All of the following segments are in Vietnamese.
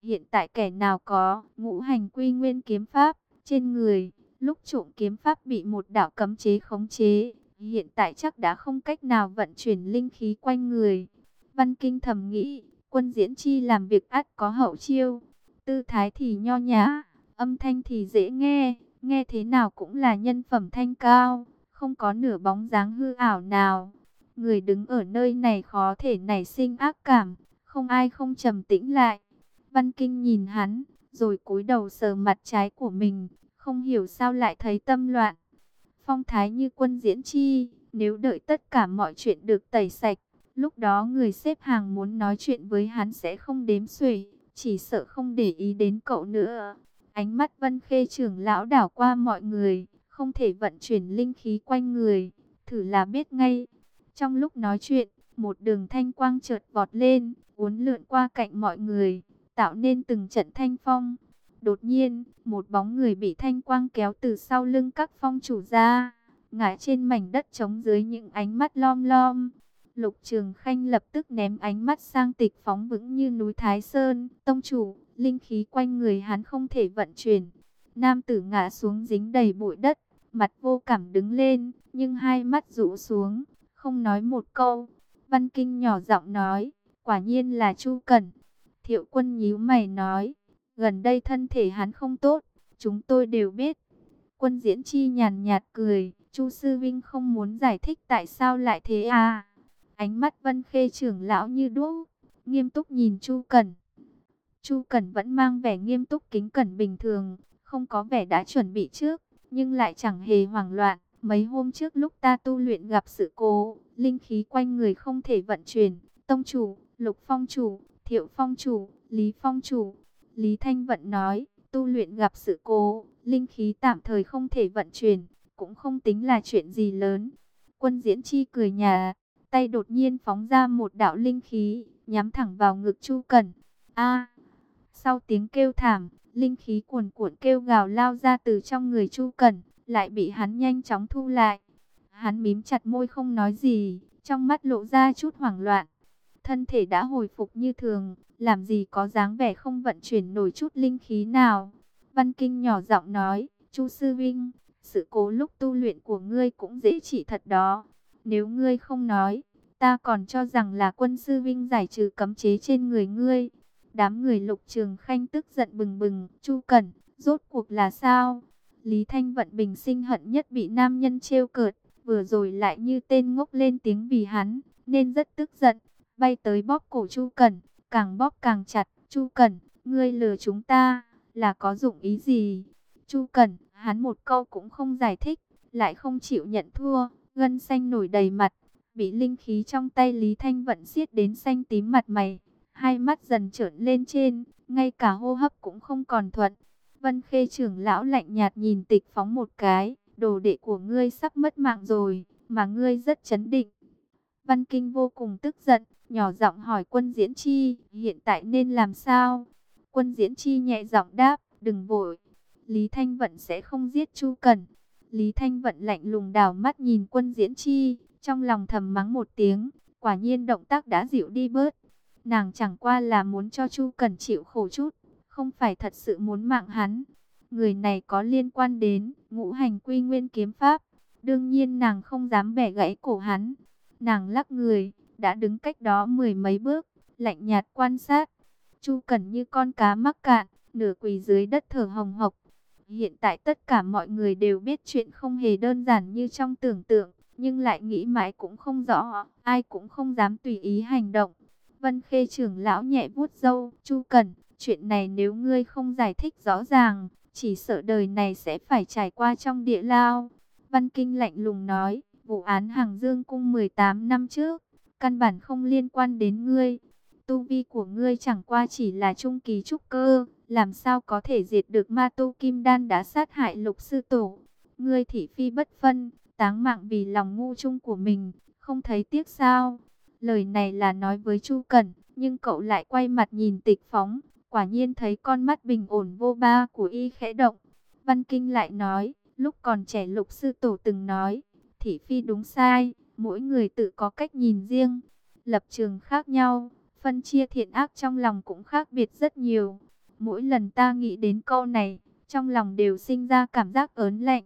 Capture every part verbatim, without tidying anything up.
Hiện tại kẻ nào có ngũ hành quy nguyên kiếm pháp trên người, lúc trộm kiếm pháp bị một đạo cấm chế khống chế, hiện tại chắc đã không cách nào vận chuyển linh khí quanh người. Văn Kinh thầm nghĩ, Quân Diễn Chi làm việc ắt có hậu chiêu, tư thái thì nho nhã, âm thanh thì dễ nghe, nghe thế nào cũng là nhân phẩm thanh cao, không có nửa bóng dáng hư ảo nào. Người đứng ở nơi này khó thể nảy sinh ác cảm, không ai không trầm tĩnh lại. Văn Kinh nhìn hắn, rồi cúi đầu sờ mặt trái của mình, không hiểu sao lại thấy tâm loạn. Phong thái như Quân Diễn Chi, nếu đợi tất cả mọi chuyện được tẩy sạch, lúc đó người xếp hàng muốn nói chuyện với hắn sẽ không đếm xuể, chỉ sợ không để ý đến cậu nữa. Ánh mắt Vân Khê trưởng lão đảo qua mọi người, không thể vận chuyển linh khí quanh người, thử là biết ngay. Trong lúc nói chuyện, một đường thanh quang chợt vọt lên, uốn lượn qua cạnh mọi người, tạo nên từng trận thanh phong. Đột nhiên, một bóng người bị thanh quang kéo từ sau lưng các phong chủ ra, ngã trên mảnh đất trống dưới những ánh mắt lom lom. Lục Trường Khanh lập tức ném ánh mắt sang Tịch Phóng vững như núi Thái Sơn. Tông chủ, linh khí quanh người hắn không thể vận chuyển. Nam tử ngã xuống dính đầy bụi đất, mặt vô cảm đứng lên, nhưng hai mắt rũ xuống, không nói một câu. Văn Kinh nhỏ giọng nói, quả nhiên là Chu Cẩn. Thiệu Quân nhíu mày nói, gần đây thân thể hắn không tốt, chúng tôi đều biết. Quân Diễn Chi nhàn nhạt cười, Chu sư vinh không muốn giải thích tại sao lại thế à? Ánh mắt Vân Khê trưởng lão như đuốc, nghiêm túc nhìn Chu Cẩn. Chu Cẩn vẫn mang vẻ nghiêm túc kính cẩn bình thường, không có vẻ đã chuẩn bị trước, nhưng lại chẳng hề hoảng loạn. Mấy hôm trước lúc ta tu luyện gặp sự cố, linh khí quanh người không thể vận chuyển. Tông chủ, Lục Phong chủ, Thiệu Phong chủ, Lý Phong chủ. Lý Thanh Vận nói, tu luyện gặp sự cố, linh khí tạm thời không thể vận chuyển, cũng không tính là chuyện gì lớn. Quân Diễn Chi cười nhà, tay đột nhiên phóng ra một đạo linh khí, nhắm thẳng vào ngực Chu Cẩn. A! Sau tiếng kêu thảm, linh khí cuồn cuộn kêu gào lao ra từ trong người Chu Cẩn, lại bị hắn nhanh chóng thu lại. Hắn mím chặt môi không nói gì, trong mắt lộ ra chút hoảng loạn. Thân thể đã hồi phục như thường, làm gì có dáng vẻ không vận chuyển nổi chút linh khí nào. Văn Kinh nhỏ giọng nói, Chu sư vinh, sự cố lúc tu luyện của ngươi cũng dễ trị thật đó. Nếu ngươi không nói, ta còn cho rằng là Quân sư vinh giải trừ cấm chế trên người ngươi. Đám người Lục Trường Khanh tức giận bừng bừng, Chu Cẩn, rốt cuộc là sao? Lý Thanh Vận bình sinh hận nhất bị nam nhân trêu cợt, vừa rồi lại như tên ngốc lên tiếng vì hắn, nên rất tức giận, bay tới bóp cổ Chu Cẩn, càng bóp càng chặt. Chu Cẩn, ngươi lừa chúng ta, là có dụng ý gì? Chu Cẩn, hắn một câu cũng không giải thích, lại không chịu nhận thua, gân xanh nổi đầy mặt, bị linh khí trong tay Lý Thanh Vận siết đến xanh tím mặt mày. Hai mắt dần trởn lên trên, ngay cả hô hấp cũng không còn thuận. Vân Khê trưởng lão lạnh nhạt nhìn Tịch Phóng một cái, đồ đệ của ngươi sắp mất mạng rồi, mà ngươi rất chấn định. Văn Kinh vô cùng tức giận, nhỏ giọng hỏi Quân Diễn Chi, hiện tại nên làm sao? Quân Diễn Chi nhẹ giọng đáp, đừng vội, Lý Thanh Vận sẽ không giết Chu Cẩn. Lý Thanh Vận lạnh lùng đảo mắt nhìn Quân Diễn Chi, trong lòng thầm mắng một tiếng, quả nhiên động tác đã dịu đi bớt. Nàng chẳng qua là muốn cho Chu Cẩn chịu khổ chút, không phải thật sự muốn mạng hắn. Người này có liên quan đến ngũ hành quy nguyên kiếm pháp, đương nhiên nàng không dám bẻ gãy cổ hắn. Nàng lắc người, đã đứng cách đó mười mấy bước, lạnh nhạt quan sát. Chu Cẩn như con cá mắc cạn, nửa quỳ dưới đất thở hồng hộc. Hiện tại tất cả mọi người đều biết chuyện không hề đơn giản như trong tưởng tượng, nhưng lại nghĩ mãi cũng không rõ, ai cũng không dám tùy ý hành động. Vân Khê trưởng lão nhẹ vuốt râu, Chu Cẩn, chuyện này nếu ngươi không giải thích rõ ràng, chỉ sợ đời này sẽ phải trải qua trong địa lao. Văn Kinh lạnh lùng nói, vụ án Hàng Dương Cung mười tám năm trước, căn bản không liên quan đến ngươi. Tu vi của ngươi chẳng qua chỉ là trung kỳ trúc cơ, làm sao có thể diệt được ma tu kim đan đã sát hại Lục sư tổ. Ngươi thị phi bất phân, táng mạng vì lòng ngu chung của mình, không thấy tiếc sao? Lời này là nói với Chu Cẩn, nhưng cậu lại quay mặt nhìn Tịch Phóng, quả nhiên thấy con mắt bình ổn vô ba của y khẽ động. Văn Kinh lại nói, lúc còn trẻ Lục sư tổ từng nói, thị phi đúng sai, mỗi người tự có cách nhìn riêng, lập trường khác nhau, phân chia thiện ác trong lòng cũng khác biệt rất nhiều. Mỗi lần ta nghĩ đến câu này, trong lòng đều sinh ra cảm giác ớn lạnh.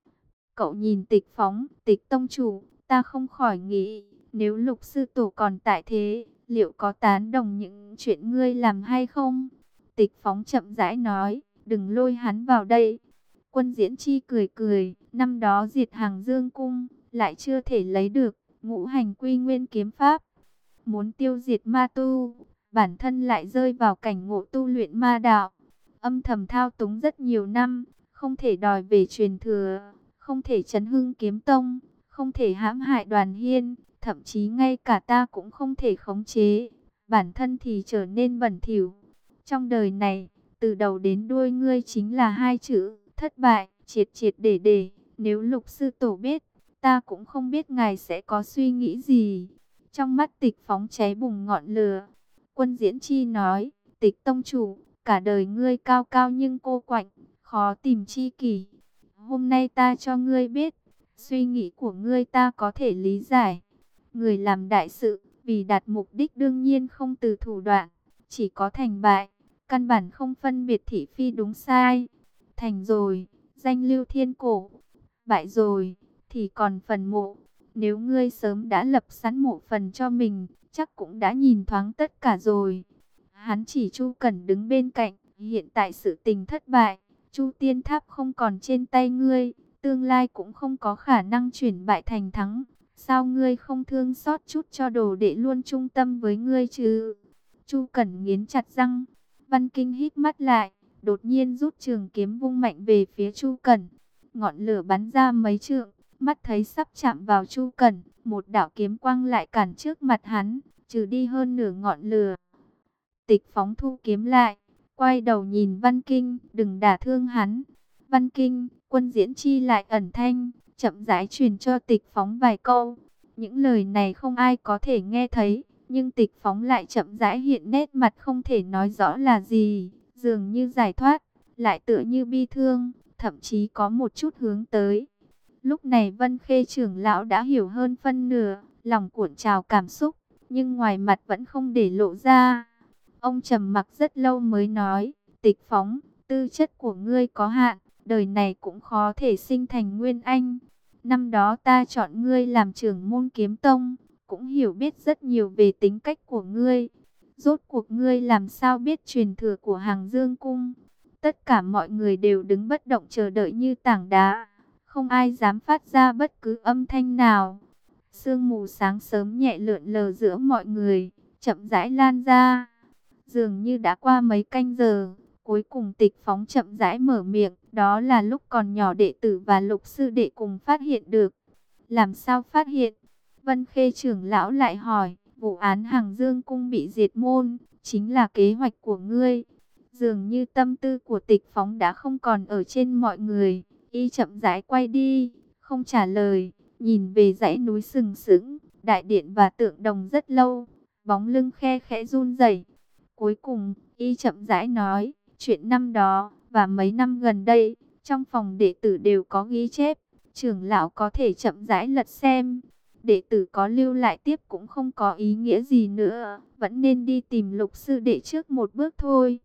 Cậu nhìn Tịch Phóng, Tịch tông chủ, ta không khỏi nghĩ, nếu Lục sư tổ còn tại thế, liệu có tán đồng những chuyện ngươi làm hay không? Tịch Phóng chậm rãi nói, đừng lôi hắn vào đây. Quân Diễn Chi cười cười, năm đó diệt Hàng Dương cung, lại chưa thể lấy được Ngũ Hành Quy Nguyên kiếm pháp. Muốn tiêu diệt ma tu, bản thân lại rơi vào cảnh ngộ tu luyện ma đạo. Âm thầm thao túng rất nhiều năm, không thể đòi về truyền thừa, không thể chấn hưng kiếm tông, không thể hãm hại Đoàn Hiên, thậm chí ngay cả ta cũng không thể khống chế. Bản thân thì trở nên bẩn thỉu. Trong đời này, từ đầu đến đuôi ngươi chính là hai chữ, thất bại, triệt triệt để để. Nếu Lục sư tổ biết, ta cũng không biết ngài sẽ có suy nghĩ gì. Trong mắt Tịch Phóng cháy bùng ngọn lửa. Quân Diễn Chi nói, Tịch tông chủ, cả đời ngươi cao cao nhưng cô quạnh, khó tìm chi kỷ. Hôm nay ta cho ngươi biết, suy nghĩ của ngươi ta có thể lý giải. Người làm đại sự, vì đạt mục đích đương nhiên không từ thủ đoạn, chỉ có thành bại, căn bản không phân biệt thị phi đúng sai. Thành rồi, danh lưu thiên cổ, bại rồi, thì còn phần mộ. Nếu ngươi sớm đã lập sẵn mộ phần cho mình, chắc cũng đã nhìn thoáng tất cả rồi. Hắn chỉ Chu Cẩn đứng bên cạnh, hiện tại sự tình thất bại, Chu Tiên Tháp không còn trên tay ngươi, tương lai cũng không có khả năng chuyển bại thành thắng. Sao ngươi không thương xót chút cho đồ đệ luôn trung tâm với ngươi chứ? Chu Cẩn nghiến chặt răng. Văn Kinh hít mắt lại, đột nhiên rút trường kiếm vung mạnh về phía Chu Cẩn. Ngọn lửa bắn ra mấy trượng, mắt thấy sắp chạm vào Chu Cẩn, một đạo kiếm quang lại cản trước mặt hắn, trừ đi hơn nửa ngọn lửa. Tịch Phóng thu kiếm lại, quay đầu nhìn Văn Kinh, đừng đả thương hắn. Văn Kinh, Quân Diễn Chi lại ẩn thanh, chậm rãi truyền cho Tịch Phóng vài câu. Những lời này không ai có thể nghe thấy, nhưng Tịch Phóng lại chậm rãi hiện nét mặt không thể nói rõ là gì, dường như giải thoát, lại tựa như bi thương, thậm chí có một chút hướng tới. Lúc này Vân Khê trưởng lão đã hiểu hơn phân nửa, lòng cuộn trào cảm xúc, nhưng ngoài mặt vẫn không để lộ ra. Ông trầm mặc rất lâu mới nói, Tịch Phóng, tư chất của ngươi có hạn, đời này cũng khó thể sinh thành nguyên anh. Năm đó ta chọn ngươi làm trưởng môn kiếm tông, cũng hiểu biết rất nhiều về tính cách của ngươi. Rốt cuộc ngươi làm sao biết truyền thừa của Hàng Dương cung? Tất cả mọi người đều đứng bất động chờ đợi như tảng đá, không ai dám phát ra bất cứ âm thanh nào. Sương mù sáng sớm nhẹ lượn lờ giữa mọi người, chậm rãi lan ra. Dường như đã qua mấy canh giờ, cuối cùng Tịch Phóng chậm rãi mở miệng, đó là lúc còn nhỏ đệ tử và Lục sư đệ cùng phát hiện được. Làm sao phát hiện? Vân Khê trưởng lão lại hỏi, vụ án Hàng Dương cung bị diệt môn, chính là kế hoạch của ngươi. Dường như tâm tư của Tịch Phóng đã không còn ở trên mọi người, y chậm rãi quay đi, không trả lời, nhìn về dãy núi sừng sững, đại điện và tượng đồng rất lâu, bóng lưng khe khẽ run rẩy. Cuối cùng, y chậm rãi nói, chuyện năm đó và mấy năm gần đây, trong phòng đệ tử đều có ghi chép, trưởng lão có thể chậm rãi lật xem. Đệ tử có lưu lại tiếp cũng không có ý nghĩa gì nữa, vẫn nên đi tìm Lục sư đệ trước một bước thôi.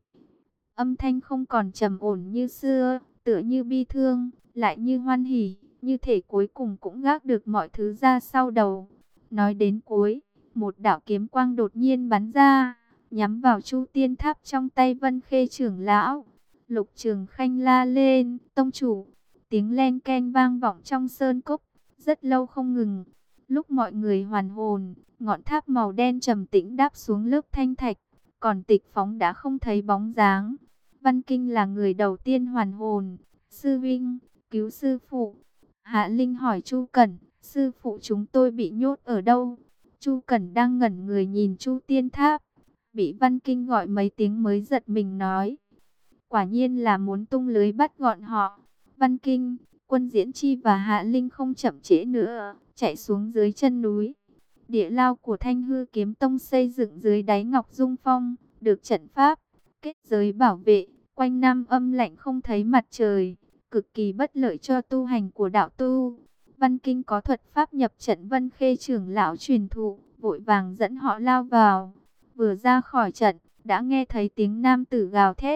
Âm thanh không còn trầm ổn như xưa, tựa như bi thương, lại như hoan hỉ, như thể cuối cùng cũng gác được mọi thứ ra sau đầu. Nói đến cuối, một đạo kiếm quang đột nhiên bắn ra, nhắm vào Chu Tiên Tháp trong tay Vân Khê trưởng lão. Lục Trường Khanh la lên, tông chủ. Tiếng len keng vang vọng trong sơn cốc, rất lâu không ngừng. Lúc mọi người hoàn hồn, ngọn tháp màu đen trầm tĩnh đáp xuống lớp thanh thạch, còn Tịch Phóng đã không thấy bóng dáng. Văn Kinh là người đầu tiên hoàn hồn. Sư Vinh, cứu sư phụ. Hạ Linh hỏi Chu Cẩn, sư phụ chúng tôi bị nhốt ở đâu? Chu Cẩn đang ngẩn người nhìn Chu Tiên Tháp, bị Văn Kinh gọi mấy tiếng mới giật mình nói, quả nhiên là muốn tung lưới bắt gọn họ. Văn Kinh, Quân Diễn Chi và Hạ Linh không chậm trễ nữa, chạy xuống dưới chân núi. Địa lao của Thanh Hư Kiếm Tông xây dựng dưới đáy Ngọc Dung Phong, được trận pháp kết giới bảo vệ, quanh năm âm lạnh không thấy mặt trời, cực kỳ bất lợi cho tu hành của đạo tu. Văn Kinh có thuật pháp nhập trận Vân Khê trưởng lão truyền thụ, vội vàng dẫn họ lao vào. Vừa ra khỏi trận, đã nghe thấy tiếng nam tử gào thét,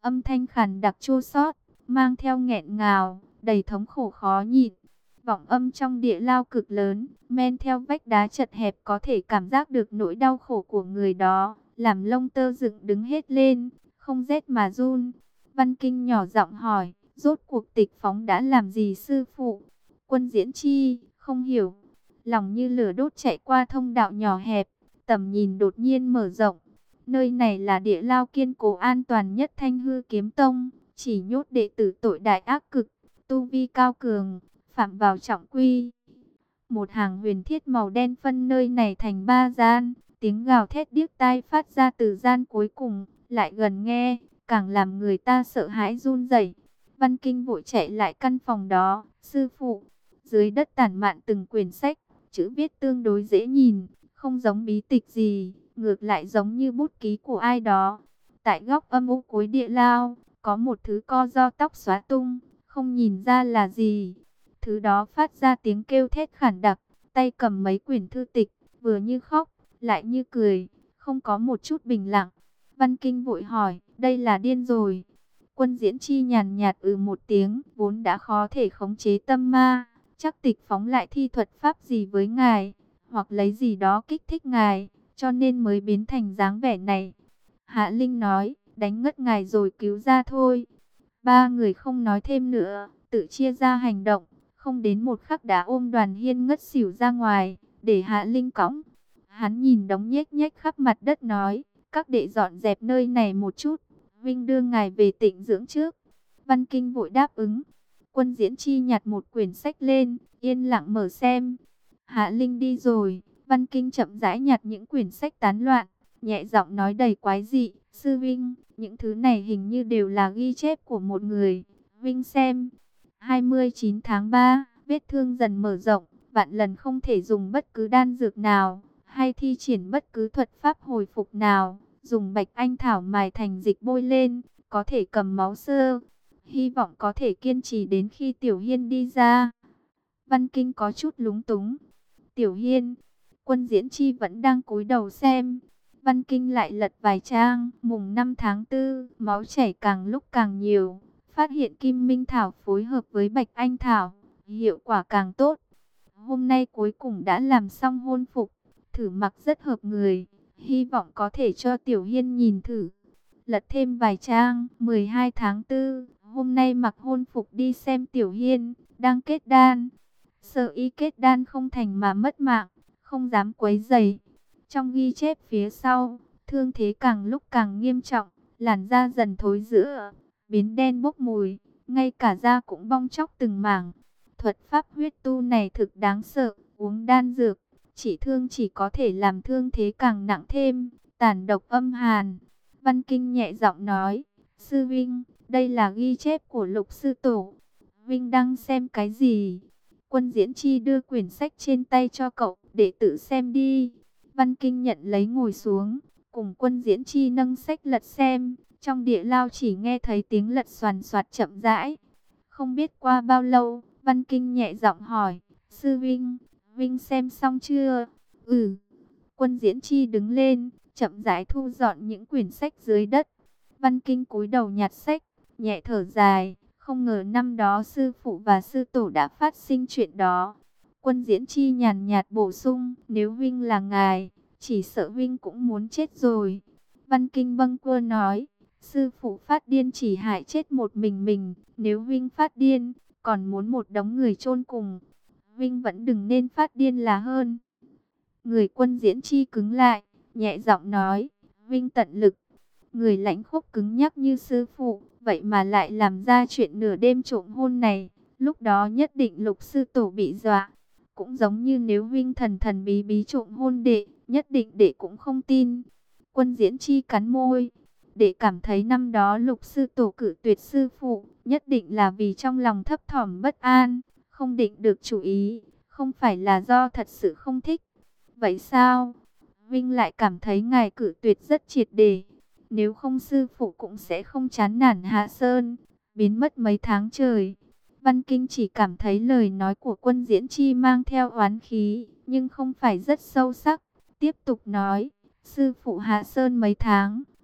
âm thanh khàn đặc chua xót, mang theo nghẹn ngào, đầy thống khổ khó nhịn. Vọng âm trong địa lao cực lớn, men theo vách đá chật hẹp có thể cảm giác được nỗi đau khổ của người đó, làm lông tơ dựng đứng hết lên, không rét mà run. Văn Kinh nhỏ giọng hỏi, rốt cuộc Tịch Phóng đã làm gì sư phụ? Quân Diễn Chi không hiểu, lòng như lửa đốt chạy qua thông đạo nhỏ hẹp, tầm nhìn đột nhiên mở rộng. Nơi này là địa lao kiên cố an toàn nhất Thanh Hư Kiếm Tông, chỉ nhốt đệ tử tội đại ác cực, tu vi cao cường, phạm vào trọng quy. Một hàng huyền thiết màu đen phân nơi này thành ba gian, tiếng gào thét điếc tai phát ra từ gian cuối cùng, lại gần nghe, càng làm người ta sợ hãi run rẩy. Văn Kinh vội chạy lại căn phòng đó, sư phụ, dưới đất tản mạn từng quyển sách, chữ viết tương đối dễ nhìn, không giống bí tịch gì, ngược lại giống như bút ký của ai đó. Tại góc âm u cuối địa lao, có một thứ co do tóc xóa tung, không nhìn ra là gì. Thứ đó phát ra tiếng kêu thét khản đặc, tay cầm mấy quyển thư tịch, vừa như khóc, lại như cười, không có một chút bình lặng. Văn Kinh vội hỏi, đây là điên rồi. Quân Diễn Chi nhàn nhạt ừ một tiếng, vốn đã khó thể khống chế tâm ma, chắc Tịch Phóng lại thi thuật pháp gì với ngài, hoặc lấy gì đó kích thích ngài, cho nên mới biến thành dáng vẻ này. Hạ Linh nói, đánh ngất ngài rồi cứu ra thôi. Ba người không nói thêm nữa, tự chia ra hành động, không đến một khắc đã ôm Đoàn Hiên ngất xỉu ra ngoài, để Hạ Linh cõng. Hắn nhìn đống nhếch nhếch khắp mặt đất nói, các đệ dọn dẹp nơi này một chút, Vinh đưa ngài về tịnh dưỡng trước. Văn Kinh vội đáp ứng. Quân Diễn Chi nhặt một quyển sách lên, yên lặng mở xem. Hạ Linh đi rồi, Văn Kinh chậm rãi nhặt những quyển sách tán loạn, nhẹ giọng nói đầy quái dị, sư Vinh, những thứ này hình như đều là ghi chép của một người. Vinh xem. hai mươi chín tháng ba, vết thương dần mở rộng, vạn lần không thể dùng bất cứ đan dược nào, hay thi triển bất cứ thuật pháp hồi phục nào, dùng bạch anh thảo mài thành dịch bôi lên, có thể cầm máu sơ. Hy vọng có thể kiên trì đến khi Tiểu Hiên đi ra. Văn Kinh có chút lúng túng. Tiểu Hiên, Quân Diễn Chi vẫn đang cúi đầu xem. Văn Kinh lại lật vài trang, mùng năm tháng tư, máu chảy càng lúc càng nhiều. Phát hiện Kim Minh Thảo phối hợp với Bạch Anh Thảo, hiệu quả càng tốt. Hôm nay cuối cùng đã làm xong hôn phục, thử mặc rất hợp người, hy vọng có thể cho Tiểu Hiên nhìn thử. Lật thêm vài trang, mười hai tháng tư, hôm nay mặc hôn phục đi xem Tiểu Hiên, đang kết đan. Sợ y kết đan không thành mà mất mạng, không dám quấy rầy. Trong ghi chép phía sau, thương thế càng lúc càng nghiêm trọng, làn da dần thối rữa, biến đen bốc mùi, ngay cả da cũng bong tróc từng mảng. Thuật pháp huyết tu này thực đáng sợ, uống đan dược, chỉ thương chỉ có thể làm thương thế càng nặng thêm, tàn độc âm hàn. Văn Kinh nhẹ giọng nói, sư Vinh, đây là ghi chép của Lục sư tổ. Vinh đang xem cái gì? Quân Diễn Chi đưa quyển sách trên tay cho cậu, để tự xem đi. Văn Kinh nhận lấy ngồi xuống, cùng Quân Diễn Chi nâng sách lật xem. Trong địa lao chỉ nghe thấy tiếng lật xoàn xoạt chậm rãi. Không biết qua bao lâu, Văn Kinh nhẹ giọng hỏi, sư Vinh, Vinh xem xong chưa? Ừ. Quân Diễn Chi đứng lên, chậm rãi thu dọn những quyển sách dưới đất. Văn Kinh cúi đầu nhặt sách, nhẹ thở dài, không ngờ năm đó sư phụ và sư tổ đã phát sinh chuyện đó. Quân Diễn Chi nhàn nhạt bổ sung, nếu Vinh là ngài, chỉ sợ Vinh cũng muốn chết rồi. Văn Kinh bâng quơ nói, sư phụ phát điên chỉ hại chết một mình mình, nếu Vinh phát điên, còn muốn một đống người chôn cùng. Vinh vẫn đừng nên phát điên là hơn. Người Quân Diễn Chi cứng lại, nhẹ giọng nói, Vinh tận lực. Người lãnh khốc cứng nhắc như sư phụ, vậy mà lại làm ra chuyện nửa đêm trộm hôn này. Lúc đó nhất định Lục sư tổ bị dọa. Cũng giống như nếu Vinh thần thần bí bí trộm hôn đệ, nhất định đệ cũng không tin. Quân Diễn Chi cắn môi. Đệ cảm thấy năm đó Lục sư tổ cử tuyệt sư phụ, nhất định là vì trong lòng thấp thỏm bất an, không định được chủ ý, không phải là do thật sự không thích. Vậy sao? Vinh lại cảm thấy ngài cử tuyệt rất triệt để. Nếu không sư phụ cũng sẽ không chán nản Hạ Sơn, biến mất mấy tháng trời. Văn Kinh chỉ cảm thấy lời nói của Quân Diễn Chi mang theo oán khí, nhưng không phải rất sâu sắc. Tiếp tục nói, sư phụ Hạ Sơn mấy tháng,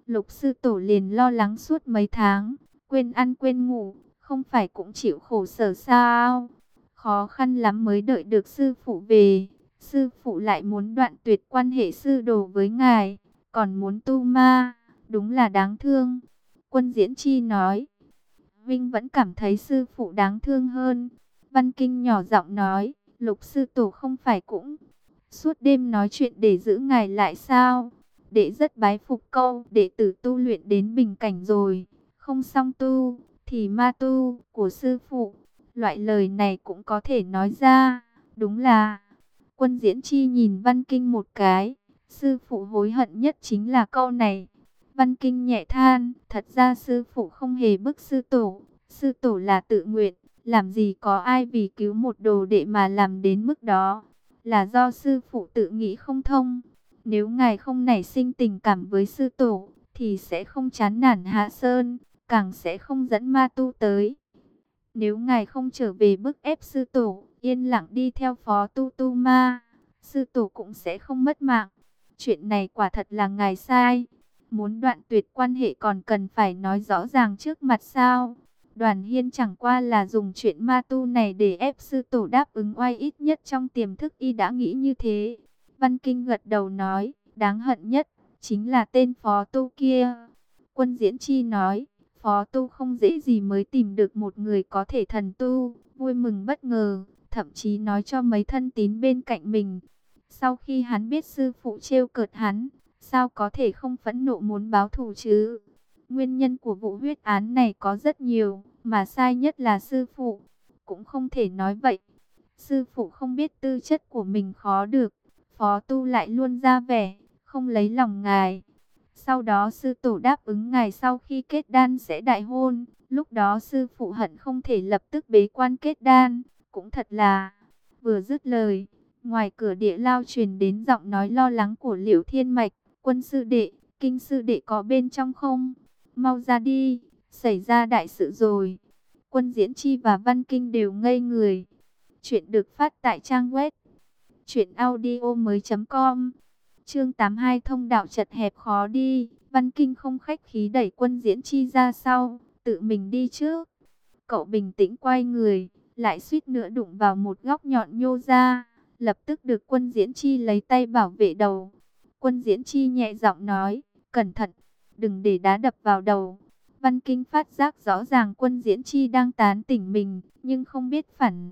Lục sư tổ liền lo lắng suốt mấy tháng, quên ăn quên ngủ, không phải cũng chịu khổ sở sao? Khó khăn lắm mới đợi được sư phụ về, sư phụ lại muốn đoạn tuyệt quan hệ sư đồ với ngài, còn muốn tu ma, đúng là đáng thương. Quân Diễn Chi nói, Vinh vẫn cảm thấy sư phụ đáng thương hơn. Văn Kinh nhỏ giọng nói, Lục sư tổ không phải cũng suốt đêm nói chuyện để giữ ngài lại sao? Đệ rất bái phục câu đệ tử tu luyện đến bình cảnh rồi, không song tu thì ma tu của sư phụ. Loại lời này cũng có thể nói ra, đúng là. Quân Diễn Chi nhìn Văn Kinh một cái, sư phụ hối hận nhất chính là câu này. Văn Kinh nhẹ than, thật ra sư phụ không hề bức sư tổ, sư tổ là tự nguyện, làm gì có ai vì cứu một đồ đệ mà làm đến mức đó, là do sư phụ tự nghĩ không thông. Nếu ngài không nảy sinh tình cảm với sư tổ, thì sẽ không chán nản Hạ Sơn, càng sẽ không dẫn ma tu tới. Nếu ngài không trở về bức ép sư tổ, yên lặng đi theo phó tu tu ma, sư tổ cũng sẽ không mất mạng. Chuyện này quả thật là ngài sai. Muốn đoạn tuyệt quan hệ còn cần phải nói rõ ràng trước mặt sao? Đoàn Hiên chẳng qua là dùng chuyện ma tu này để ép sư tổ đáp ứng, oai ít nhất trong tiềm thức y đã nghĩ như thế. Văn Kinh gật đầu nói, đáng hận nhất chính là tên phó tu kia. Quân Diễn Chi nói, phó tu không dễ gì mới tìm được một người có thể thần tu, vui mừng bất ngờ, thậm chí nói cho mấy thân tín bên cạnh mình. Sau khi hắn biết sư phụ trêu cợt hắn, sao có thể không phẫn nộ muốn báo thù chứ? Nguyên nhân của vụ huyết án này có rất nhiều, mà sai nhất là sư phụ. Cũng không thể nói vậy. Sư phụ không biết tư chất của mình khó được, phó tu lại luôn ra vẻ không lấy lòng ngài. Sau đó sư tổ đáp ứng ngài sau khi kết đan sẽ đại hôn. Lúc đó sư phụ hận không thể lập tức bế quan kết đan. Cũng thật là... Vừa dứt lời, ngoài cửa địa lao truyền đến giọng nói lo lắng của Liễu Thiên Mạch. Quân sư đệ, Kinh sư đệ có bên trong không? Mau ra đi, xảy ra đại sự rồi. Quân Diễn Chi và Văn Kinh đều ngây người. Chuyện được phát tại trang web truyện audio mới chấm com. Chương tám mươi hai, thông đạo chật hẹp khó đi. Văn Kinh không khách khí đẩy Quân Diễn Chi ra sau, tự mình đi trước. Cậu bình tĩnh quay người, lại suýt nữa đụng vào một góc nhọn nhô ra, lập tức được Quân Diễn Chi lấy tay bảo vệ đầu. Quân Diễn Chi nhẹ giọng nói, cẩn thận, đừng để đá đập vào đầu. Văn Kinh phát giác rõ ràng Quân Diễn Chi đang tán tỉnh mình, nhưng không biết phản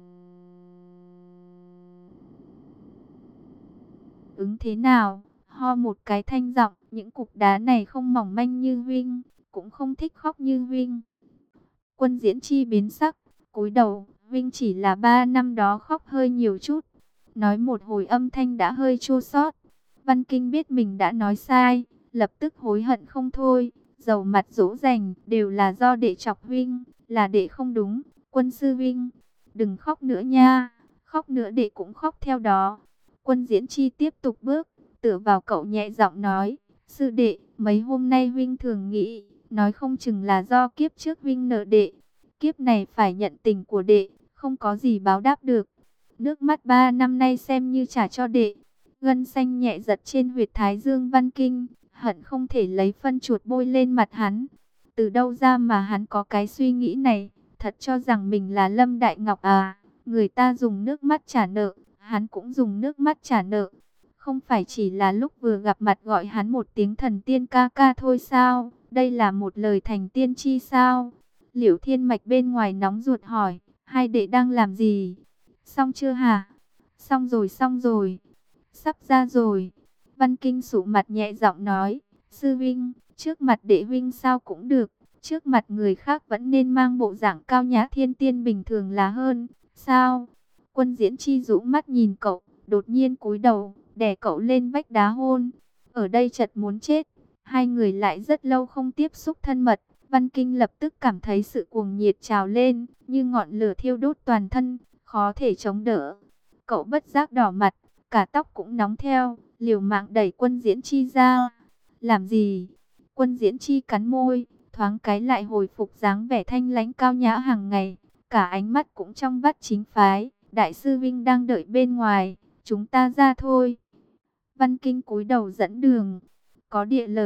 ứng thế nào. Ho một cái thanh giọng, những cục đá này không mỏng manh như huynh, cũng không thích khóc như huynh. Quân Diễn Chi biến sắc, cúi đầu, huynh chỉ là ba năm đó khóc hơi nhiều chút. Nói một hồi âm thanh đã hơi chua xót. Văn Kinh biết mình đã nói sai, lập tức hối hận không thôi, dầu mặt dỗ dành, đều là do đệ chọc huynh, là đệ không đúng. Quân sư huynh, đừng khóc nữa nha, khóc nữa đệ cũng khóc theo đó. Quân Diễn Chi tiếp tục bước, tựa vào cậu nhẹ giọng nói, sư đệ, mấy hôm nay huynh thường nghĩ, nói không chừng là do kiếp trước huynh nợ đệ, kiếp này phải nhận tình của đệ, không có gì báo đáp được. Nước mắt ba năm nay xem như trả cho đệ. Gân xanh nhẹ giật trên huyệt thái dương Văn Kinh, hận không thể lấy phân chuột bôi lên mặt hắn. Từ đâu ra mà hắn có cái suy nghĩ này, thật cho rằng mình là Lâm Đại Ngọc à? Người ta dùng nước mắt trả nợ, hắn cũng dùng nước mắt trả nợ. Không phải chỉ là lúc vừa gặp mặt gọi hắn một tiếng thần tiên ca ca thôi sao? Đây là một lời thành tiên chi sao? Liễu Thiên Mạch bên ngoài nóng ruột hỏi, hai đệ đang làm gì? Xong chưa hả? Xong rồi, xong rồi. Sắp ra rồi. Văn Kinh sụ mặt nhẹ giọng nói, sư huynh, trước mặt đệ huynh sao cũng được, trước mặt người khác vẫn nên mang bộ dạng cao nhã thiên tiên bình thường là hơn, sao? Quân Diễn Chi rũ mắt nhìn cậu, đột nhiên cúi đầu, đè cậu lên vách đá hôn. Ở đây chật muốn chết, hai người lại rất lâu không tiếp xúc thân mật. Văn Kinh lập tức cảm thấy sự cuồng nhiệt trào lên, như ngọn lửa thiêu đốt toàn thân, khó thể chống đỡ. Cậu bất giác đỏ mặt, cả tóc cũng nóng theo, liều mạng đẩy Quân Diễn Chi ra. Làm gì? Quân Diễn Chi cắn môi, thoáng cái lại hồi phục dáng vẻ thanh lãnh cao nhã hàng ngày, cả ánh mắt cũng trong vắt chính phái. Đại sư Vinh đang đợi bên ngoài, chúng ta ra thôi. Văn Kinh cúi đầu dẫn đường, có địa lợi,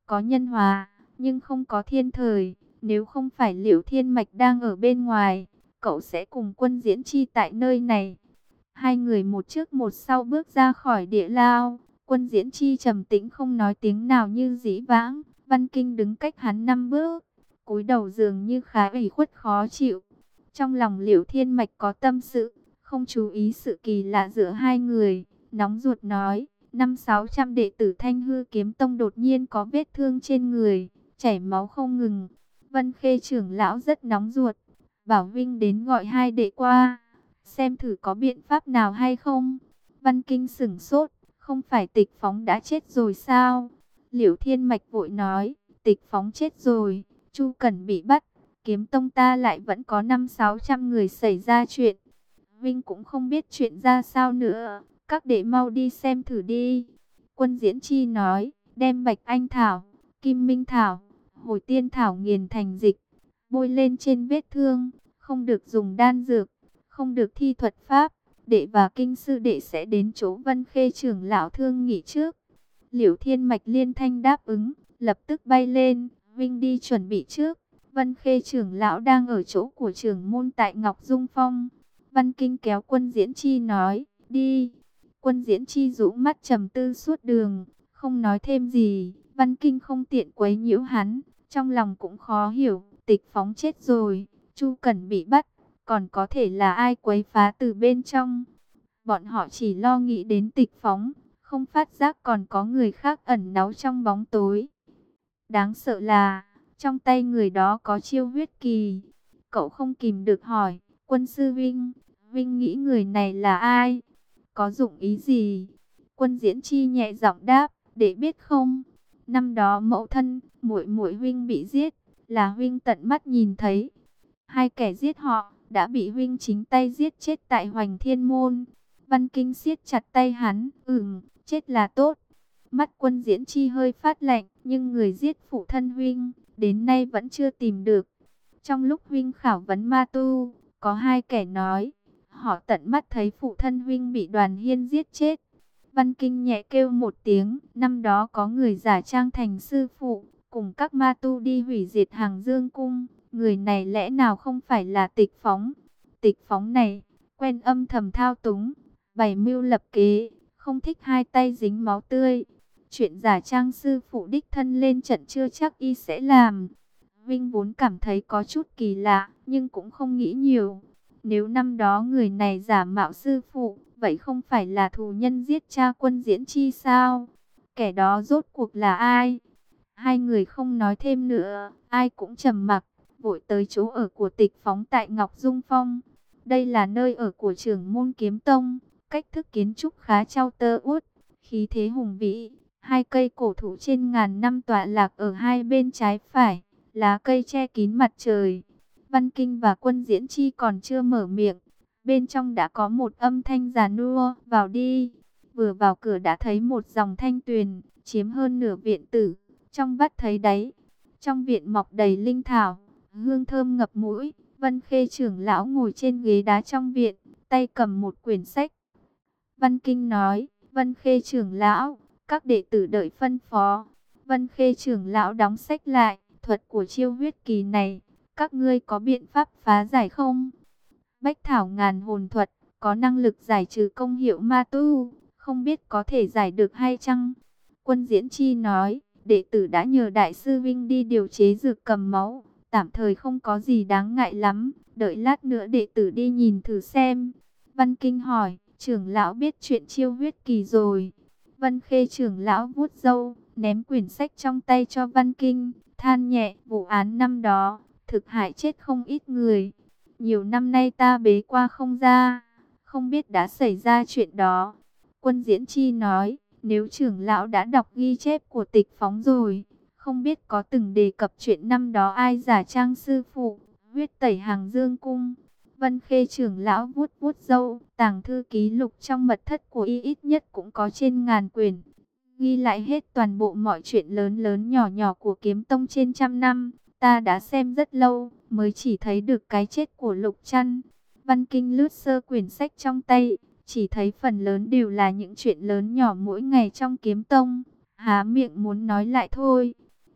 có nhân hòa, nhưng không có thiên thời. Nếu không phải Liễu Thiên Mạch đang ở bên ngoài, cậu sẽ cùng Quân Diễn Chi tại nơi này. Hai người một trước một sau bước ra khỏi địa lao. Quân Diễn Chi trầm tĩnh không nói tiếng nào như dĩ vãng. Văn Kinh đứng cách hắn năm bước, cúi đầu dường như khá ủy khuất khó chịu. Trong lòng Liễu Thiên Mạch có tâm sự, không chú ý sự kỳ lạ giữa hai người, nóng ruột nói: năm sáu trăm đệ tử Thanh Hư Kiếm Tông đột nhiên có vết thương trên người, chảy máu không ngừng. Vân Khê trưởng lão rất nóng ruột, bảo Vinh đến gọi hai đệ qua, xem thử có biện pháp nào hay không. Văn Kinh sửng sốt, không phải Tịch Phóng đã chết rồi sao? Liễu Thiên Mạch vội nói: Tịch Phóng chết rồi, Chu Cẩn bị bắt, Kiếm Tông ta lại vẫn có năm sáu trăm người xảy ra chuyện. Vinh cũng không biết chuyện ra sao nữa, các đệ mau đi xem thử đi. Quân Diễn Chi nói: đem Bạch Anh Thảo, Kim Minh Thảo, Hồi Tiên Thảo nghiền thành dịch, bôi lên trên vết thương, không được dùng đan dược, không được thi thuật pháp. Đệ và kinh sư đệ sẽ đến chỗ Vân Khê trưởng lão thương nghỉ trước. Liễu Thiên Mạch liên thanh đáp ứng, lập tức bay lên. Vinh đi chuẩn bị trước. Vân Khê trưởng lão đang ở chỗ của trưởng môn tại Ngọc Dung Phong. Văn Kinh kéo Quân Diễn Chi nói: đi. Quân Diễn Chi rũ mắt trầm tư suốt đường, không nói thêm gì. Văn Kinh không tiện quấy nhiễu hắn, trong lòng cũng khó hiểu. Tịch Phóng chết rồi, Chu Cẩn bị bắt, còn có thể là ai quấy phá từ bên trong. Bọn họ chỉ lo nghĩ đến Tịch Phóng, không phát giác còn có người khác ẩn náu trong bóng tối. Đáng sợ là, trong tay người đó có chiêu huyết kỳ. Cậu không kìm được hỏi: Quân sư Vinh, Vinh nghĩ người này là ai? Có dụng ý gì? Quân Diễn Chi nhẹ giọng đáp: để biết không? Năm đó mẫu thân, muội muội Vinh bị giết, là Vinh tận mắt nhìn thấy. Hai kẻ giết họ đã bị Vinh chính tay giết chết tại Hoành Thiên Môn. Văn Kinh siết chặt tay hắn: ừm, chết là tốt. Mắt Quân Diễn Chi hơi phát lạnh, nhưng người giết phụ thân Vinh, đến nay vẫn chưa tìm được. Trong lúc Vinh khảo vấn ma tu, có hai kẻ nói, họ tận mắt thấy phụ thân Vinh bị Đoàn Hiên giết chết. Văn Kinh nhẹ kêu một tiếng, năm đó có người giả trang thành sư phụ, cùng các ma tu đi hủy diệt Hàng Dương Cung. Người này lẽ nào không phải là Tịch Phóng? Tịch Phóng này, quen âm thầm thao túng, bày mưu lập kế, không thích hai tay dính máu tươi. Chuyện giả trang sư phụ đích thân lên trận chưa chắc y sẽ làm. Vinh vốn cảm thấy có chút kỳ lạ, nhưng cũng không nghĩ nhiều. Nếu năm đó người này giả mạo sư phụ, vậy không phải là thù nhân giết cha Quân Diễn Chi sao? Kẻ đó rốt cuộc là ai? Hai người không nói thêm nữa, ai cũng trầm mặc, vội tới chỗ ở của Tịch Phóng tại Ngọc Dung Phong. Đây là nơi ở của trưởng môn Kiếm Tông, cách thức kiến trúc khá trao tơ uốt, khí thế hùng vĩ. Hai cây cổ thụ trên ngàn năm tọa lạc ở hai bên trái phải, lá cây che kín mặt trời. Văn Kinh và Quân Diễn Chi còn chưa mở miệng, bên trong đã có một âm thanh già nua: vào đi. Vừa vào cửa đã thấy một dòng thanh tuyền, chiếm hơn nửa viện tử, trong vắt thấy đáy. Trong viện mọc đầy linh thảo, hương thơm ngập mũi. Vân Khê trưởng lão ngồi trên ghế đá trong viện, tay cầm một quyển sách. Văn Kinh nói: Vân Khê trưởng lão, các đệ tử đợi phân phó. Vân Khê trưởng lão đóng sách lại: thuật của chiêu huyết kỳ này, các ngươi có biện pháp phá giải không? Bách thảo ngàn hồn thuật, có năng lực giải trừ công hiệu ma tu, không biết có thể giải được hay chăng? Quân Diễn Chi nói: đệ tử đã nhờ đại sư Vinh đi điều chế dược cầm máu, tạm thời không có gì đáng ngại lắm, đợi lát nữa đệ tử đi nhìn thử xem. Văn Kinh hỏi: trưởng lão biết chuyện chiêu huyết kỳ rồi? Vân Khê trưởng lão vuốt râu, ném quyển sách trong tay cho Văn Kinh, than nhẹ: vụ án năm đó, thực hại chết không ít người. Nhiều năm nay ta bế qua không ra, không biết đã xảy ra chuyện đó. Quân Diễn Chi nói: nếu trưởng lão đã đọc ghi chép của Tịch Phóng rồi, không biết có từng đề cập chuyện năm đó ai giả trang sư phụ, huyết tẩy Hàng Dương Cung. Vân Khê trưởng lão vuốt vuốt râu, tàng thư ký lục trong mật thất của y ít nhất cũng có trên ngàn quyển, ghi lại hết toàn bộ mọi chuyện lớn lớn nhỏ nhỏ của Kiếm Tông trên trăm năm. Ta đã xem rất lâu, mới chỉ thấy được cái chết của Lục Trăn. Văn Kinh lướt sơ quyển sách trong tay, chỉ thấy phần lớn đều là những chuyện lớn nhỏ mỗi ngày trong Kiếm Tông. Há miệng muốn nói lại thôi.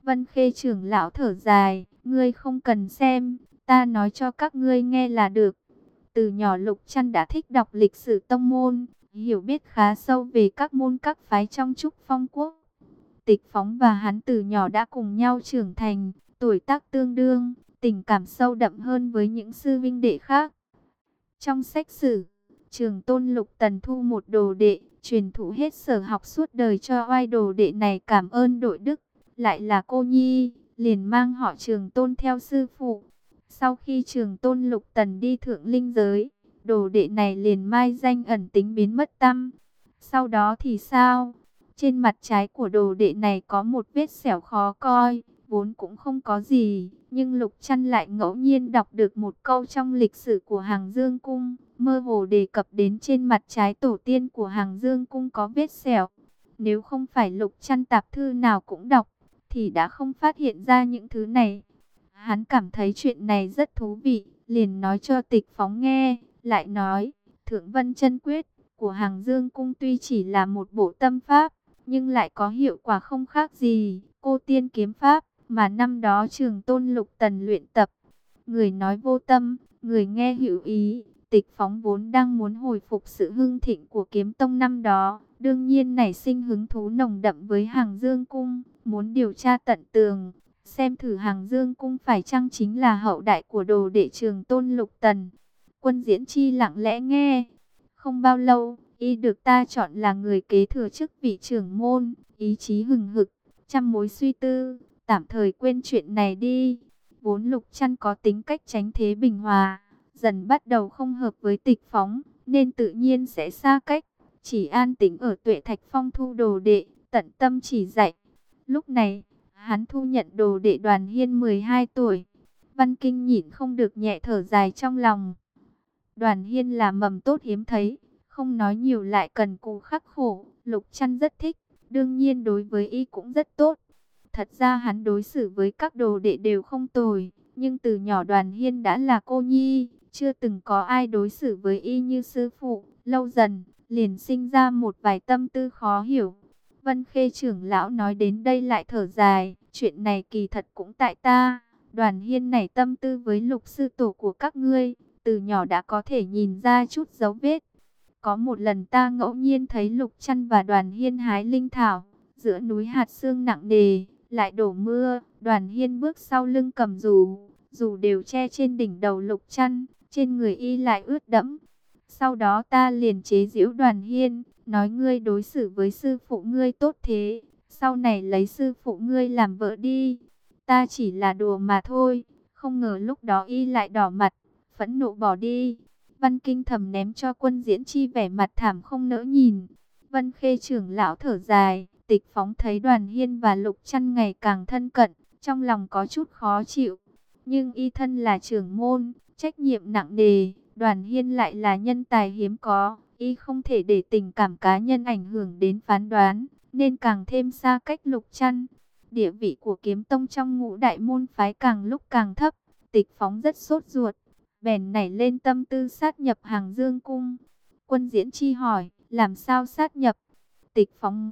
Vân Khê trưởng lão thở dài, ngươi không cần xem, ta nói cho các ngươi nghe là được. Từ nhỏ Lục Trăn đã thích đọc lịch sử tông môn, hiểu biết khá sâu về các môn các phái trong Trúc Phong Quốc. Tịch Phóng và hắn từ nhỏ đã cùng nhau trưởng thành, tuổi tác tương đương, tình cảm sâu đậm hơn với những sư vinh đệ khác. Trong sách sử, Trường Tôn Lục Tần thu một đồ đệ, truyền thụ hết sở học suốt đời cho oai đồ đệ này cảm ơn đội đức, lại là cô nhi, liền mang họ Trường Tôn theo sư phụ. Sau khi Trường Tôn Lục Tần đi thượng linh giới, đồ đệ này liền mai danh ẩn tính biến mất tăm. Sau đó thì sao? Trên mặt trái của đồ đệ này có một vết sẹo khó coi, vốn cũng không có gì, nhưng Lục Trăn lại ngẫu nhiên đọc được một câu trong lịch sử của Hàng Dương Cung, mơ hồ đề cập đến trên mặt trái tổ tiên của Hàng Dương Cung có vết sẹo. Nếu không phải Lục Trăn tạp thư nào cũng đọc, thì đã không phát hiện ra những thứ này. Hắn cảm thấy chuyện này rất thú vị, liền nói cho Tịch Phóng nghe, lại nói, Thượng Vân Chân Quyết của Hàng Dương Cung tuy chỉ là một bộ tâm pháp, nhưng lại có hiệu quả không khác gì Cô Tiên Kiếm Pháp mà năm đó Trường Tôn Lục Tần luyện tập. Người nói vô tâm, người nghe hữu ý. Tịch Phóng vốn đang muốn hồi phục sự hưng thịnh của kiếm tông năm đó, đương nhiên nảy sinh hứng thú nồng đậm với Hàng Dương Cung, muốn điều tra tận tường, xem thử Hàng Dương Cung phải chăng chính là hậu đại của đồ đệ Trường Tôn Lục Tần. Quân Diễn Chi lặng lẽ nghe. Không bao lâu, y được ta chọn là người kế thừa chức vị trưởng môn, ý chí hừng hực, trăm mối suy tư, tạm thời quên chuyện này đi. Vốn Lục Trăn có tính cách tránh thế bình hòa, dần bắt đầu không hợp với Tịch Phóng, nên tự nhiên sẽ xa cách, chỉ an tĩnh ở Tuệ Thạch Phong thu đồ đệ, tận tâm chỉ dạy. Lúc này, hắn thu nhận đồ đệ Đoàn Hiên mười hai tuổi. Văn Kinh nhịn không được nhẹ thở dài trong lòng. Đoàn Hiên là mầm tốt hiếm thấy, không nói nhiều lại cần cù khắc khổ, Lục Trăn rất thích, đương nhiên đối với y cũng rất tốt. Thật ra hắn đối xử với các đồ đệ đều không tồi, nhưng từ nhỏ Đoàn Hiên đã là cô nhi, chưa từng có ai đối xử với y như sư phụ, lâu dần, liền sinh ra một vài tâm tư khó hiểu. Vân Khê trưởng lão nói đến đây lại thở dài, chuyện này kỳ thật cũng tại ta. Đoàn Hiên này tâm tư với Lục sư tổ của các ngươi, từ nhỏ đã có thể nhìn ra chút dấu vết. Có một lần ta ngẫu nhiên thấy Lục Trăn và Đoàn Hiên hái linh thảo, giữa núi hạt sương nặng nề, lại đổ mưa, Đoàn Hiên bước sau lưng cầm dù, dù đều che trên đỉnh đầu Lục Trăn, trên người y lại ướt đẫm. Sau đó ta liền chế giễu Đoàn Hiên, nói ngươi đối xử với sư phụ ngươi tốt thế, sau này lấy sư phụ ngươi làm vợ đi. Ta chỉ là đùa mà thôi, không ngờ lúc đó y lại đỏ mặt, phẫn nộ bỏ đi. Văn Kinh thầm ném cho Quân Diễn Chi vẻ mặt thảm không nỡ nhìn. Vân Khê trưởng lão thở dài, Tịch Phóng thấy Đoàn Hiên và Lục Trăn ngày càng thân cận, trong lòng có chút khó chịu. Nhưng y thân là trưởng môn, trách nhiệm nặng nề, Đoàn Hiên lại là nhân tài hiếm có, y không thể để tình cảm cá nhân ảnh hưởng đến phán đoán, nên càng thêm xa cách Lục Trăn. Địa vị của kiếm tông trong ngũ đại môn phái càng lúc càng thấp, Tịch Phóng rất sốt ruột, bèn nảy lên tâm tư sát nhập Hàng Dương Cung. Quân Diễn Chi hỏi, làm sao sát nhập? Tịch Phóng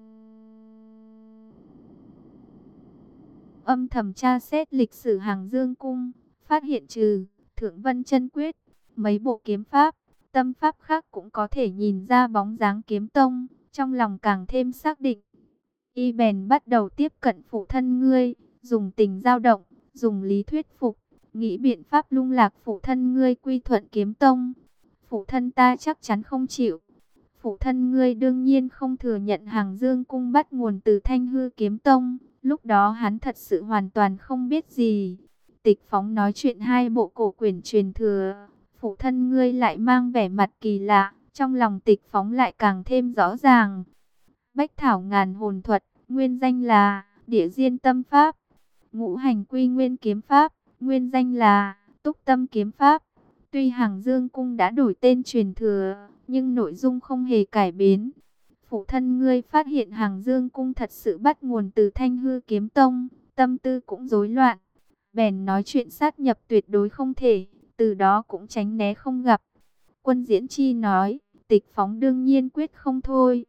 âm thầm tra xét lịch sử Hàng Dương Cung, phát hiện trừ Thượng Vân Chân Quyết, mấy bộ kiếm pháp, tâm pháp khác cũng có thể nhìn ra bóng dáng kiếm tông, trong lòng càng thêm xác định. Y bèn bắt đầu tiếp cận phụ thân ngươi, dùng tình dao động, dùng lý thuyết phục, nghĩ biện pháp lung lạc phụ thân ngươi quy thuận kiếm tông. Phụ thân ta chắc chắn không chịu. Phụ thân ngươi đương nhiên không thừa nhận Hàng Dương Cung bắt nguồn từ Thanh Hư Kiếm Tông. Lúc đó hắn thật sự hoàn toàn không biết gì. Tịch Phóng nói chuyện hai bộ cổ quyển truyền thừa. Phụ thân ngươi lại mang vẻ mặt kỳ lạ. Trong lòng Tịch Phóng lại càng thêm rõ ràng. Bách Thảo Ngàn Hồn Thuật, nguyên danh là Địa Diên Tâm Pháp. Ngũ Hành Quy Nguyên Kiếm Pháp, nguyên danh là Túc Tâm Kiếm Pháp. Tuy Hàng Dương Cung đã đổi tên truyền thừa, nhưng nội dung không hề cải biến. Phụ thân ngươi phát hiện Hàng Dương Cung thật sự bắt nguồn từ Thanh Hư Kiếm Tông, tâm tư cũng rối loạn. Bèn nói chuyện sát nhập tuyệt đối không thể, từ đó cũng tránh né không gặp. Quân Diễn Chi nói, Tịch Phóng đương nhiên quyết không thôi.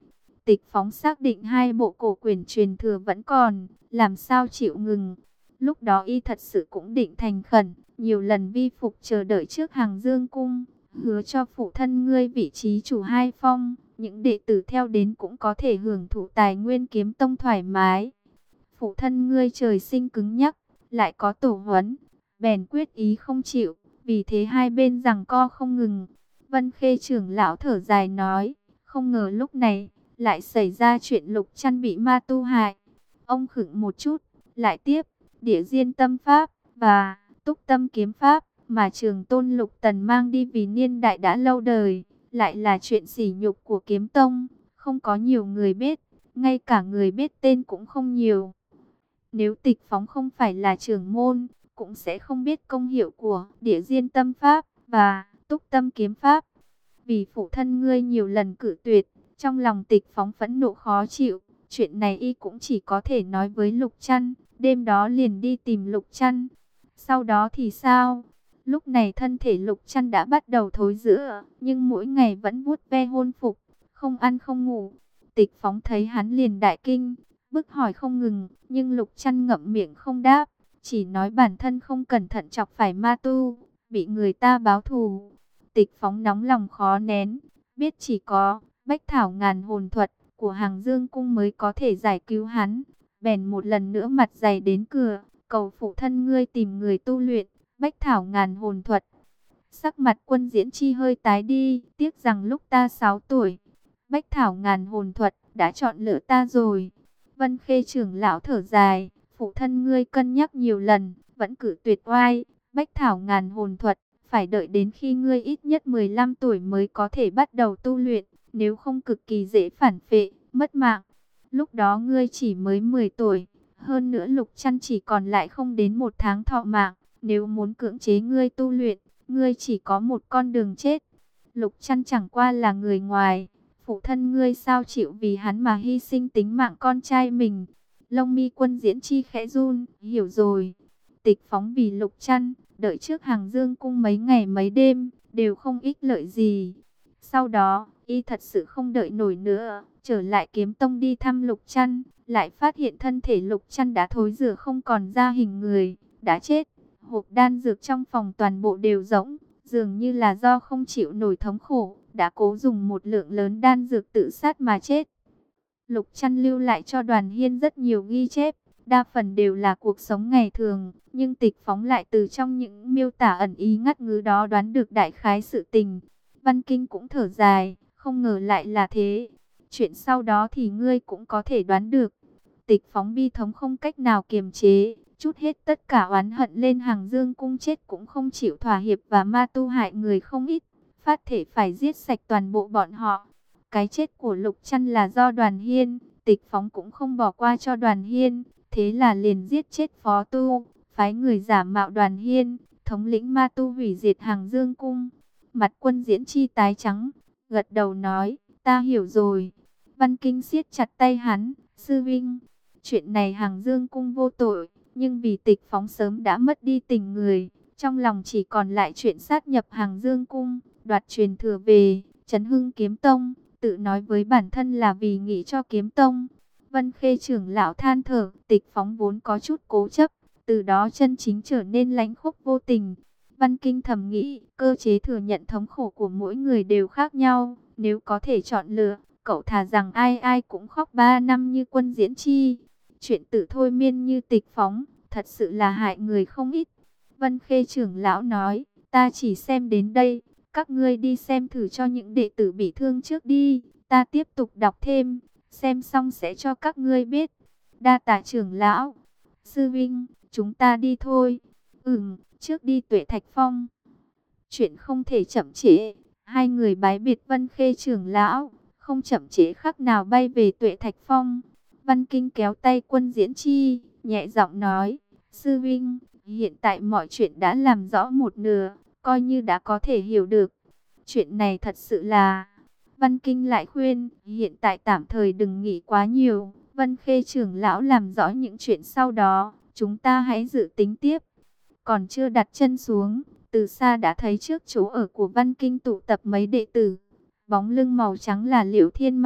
Tịch Phóng xác định hai bộ cổ quyển truyền thừa vẫn còn, làm sao chịu ngừng. Lúc đó y thật sự cũng định thành khẩn, nhiều lần vi phục chờ đợi trước Hàng Dương cung, hứa cho phụ thân ngươi vị trí chủ hai phong, những đệ tử theo đến cũng có thể hưởng thụ tài nguyên kiếm tông thoải mái. Phụ thân ngươi trời sinh cứng nhắc, lại có tổ huấn, bèn quyết ý không chịu, vì thế hai bên giằng co không ngừng. Vân Khê trưởng lão thở dài nói, không ngờ lúc này lại xảy ra chuyện Lục Chăn bị ma tu hại. Ông khựng một chút, lại tiếp, Địa Diên tâm pháp và Túc Tâm kiếm pháp mà Trường Tôn Lục Tần mang đi vì niên đại đã lâu đời, lại là chuyện sỉ nhục của kiếm tông, không có nhiều người biết, ngay cả người biết tên cũng không nhiều. Nếu Tịch Phóng không phải là trưởng môn, cũng sẽ không biết công hiệu của Địa Diên tâm pháp và Túc Tâm kiếm pháp. Vì phụ thân ngươi nhiều lần cự tuyệt, trong lòng Tịch Phóng phẫn nộ khó chịu, chuyện này y cũng chỉ có thể nói với Lục Chăn, đêm đó liền đi tìm Lục Chăn. Sau đó thì sao? Lúc này thân thể Lục Chăn đã bắt đầu thối rữa, nhưng mỗi ngày vẫn vuốt ve hôn phục, không ăn không ngủ. Tịch Phóng thấy hắn liền đại kinh, bức hỏi không ngừng, nhưng Lục Chăn ngậm miệng không đáp, chỉ nói bản thân không cẩn thận chọc phải ma tu, bị người ta báo thù. Tịch Phóng nóng lòng khó nén, biết chỉ có Bách Thảo Ngàn Hồn Thuật của Hàng Dương cung mới có thể giải cứu hắn, bèn một lần nữa mặt dày đến cửa, cầu phụ thân ngươi tìm người tu luyện Bách Thảo Ngàn Hồn Thuật. Sắc mặt Quân Diễn Chi hơi tái đi, tiếc rằng lúc ta sáu tuổi, Bách Thảo Ngàn Hồn Thuật đã chọn lựa ta rồi. Vân Khê trưởng lão thở dài, phụ thân ngươi cân nhắc nhiều lần, vẫn cử tuyệt oai, Bách Thảo Ngàn Hồn Thuật, phải đợi đến khi ngươi ít nhất mười lăm tuổi mới có thể bắt đầu tu luyện, nếu không cực kỳ dễ phản phệ, mất mạng. Lúc đó ngươi chỉ mới mười tuổi, hơn nữa Lục Chăn chỉ còn lại không đến một tháng thọ mạng, nếu muốn cưỡng chế ngươi tu luyện, ngươi chỉ có một con đường chết. Lục Chăn chẳng qua là người ngoài, phụ thân ngươi sao chịu vì hắn mà hy sinh tính mạng con trai mình. Lông mi Quân Diễn Chi khẽ run, hiểu rồi. Tịch Phóng vì Lục Chăn, đợi trước Hàng Dương cung mấy ngày mấy đêm, đều không ích lợi gì. Sau đó, y thật sự không đợi nổi nữa, trở lại Kiếm Tông đi thăm Lục Chăn, lại phát hiện thân thể Lục Chăn đã thối rữa không còn ra hình người, đã chết. Hộp đan dược trong phòng toàn bộ đều rỗng, dường như là do không chịu nổi thống khổ, đã cố dùng một lượng lớn đan dược tự sát mà chết. Lục Chăn lưu lại cho Đoàn Hiên rất nhiều ghi chép, đa phần đều là cuộc sống ngày thường, nhưng Tịch Phóng lại từ trong những miêu tả ẩn ý ngắt ngứ đó đoán được đại khái sự tình. Văn Kinh cũng thở dài, không ngờ lại là thế. Chuyện sau đó thì ngươi cũng có thể đoán được. Tịch Phóng bi thống không cách nào kiềm chế, chút hết tất cả oán hận lên Hàng Dương cung, chết cũng không chịu thỏa hiệp và ma tu hại người không ít, phát thể phải giết sạch toàn bộ bọn họ. Cái chết của Lục Chăn là do Đoàn Hiên, Tịch Phóng cũng không bỏ qua cho Đoàn Hiên, thế là liền giết chết Phó Tu, phái người giả mạo Đoàn Hiên, thống lĩnh ma tu hủy diệt Hàng Dương cung. Mặt Quân Diễn Chi tái trắng, gật đầu nói, ta hiểu rồi. Văn Kinh siết chặt tay hắn, sư vinh, chuyện này Hàng Dương cung vô tội, nhưng vì Tịch Phóng sớm đã mất đi tình người, trong lòng chỉ còn lại chuyện sát nhập Hàng Dương cung, đoạt truyền thừa về, trấn hưng Kiếm Tông, tự nói với bản thân là vì nghĩ cho Kiếm Tông. Vân Khê trưởng lão than thở, Tịch Phóng vốn có chút cố chấp, từ đó chân chính trở nên lãnh khốc vô tình. Văn Kinh thầm nghĩ, cơ chế thừa nhận thống khổ của mỗi người đều khác nhau, nếu có thể chọn lựa, cậu thà rằng ai ai cũng khóc ba năm như Quân Diễn Chi. Chuyện tự thôi miên như Tịch Phóng, thật sự là hại người không ít. Vân Khê trưởng lão nói, ta chỉ xem đến đây, các ngươi đi xem thử cho những đệ tử bị thương trước đi, ta tiếp tục đọc thêm, xem xong sẽ cho các ngươi biết. Đa tạ trưởng lão. Sư vinh, chúng ta đi thôi. Ừm, trước đi Tuệ Thạch Phong. Chuyện không thể chậm trễ. Hai người bái biệt Vân Khê trưởng lão, không chậm trễ khắc nào bay về Tuệ Thạch Phong. Văn Kinh kéo tay Quân Diễn Chi, nhẹ giọng nói, sư vinh, hiện tại mọi chuyện đã làm rõ một nửa, coi như đã có thể hiểu được. Chuyện này thật sự là... Văn Kinh lại khuyên, hiện tại tạm thời đừng nghĩ quá nhiều. Vân Khê trưởng lão làm rõ những chuyện sau đó, chúng ta hãy dự tính tiếp. Còn chưa đặt chân xuống, từ xa đã thấy trước chỗ ở của Văn Kinh tụ tập mấy đệ tử. Bóng lưng màu trắng là Liễu Thiên Mạch,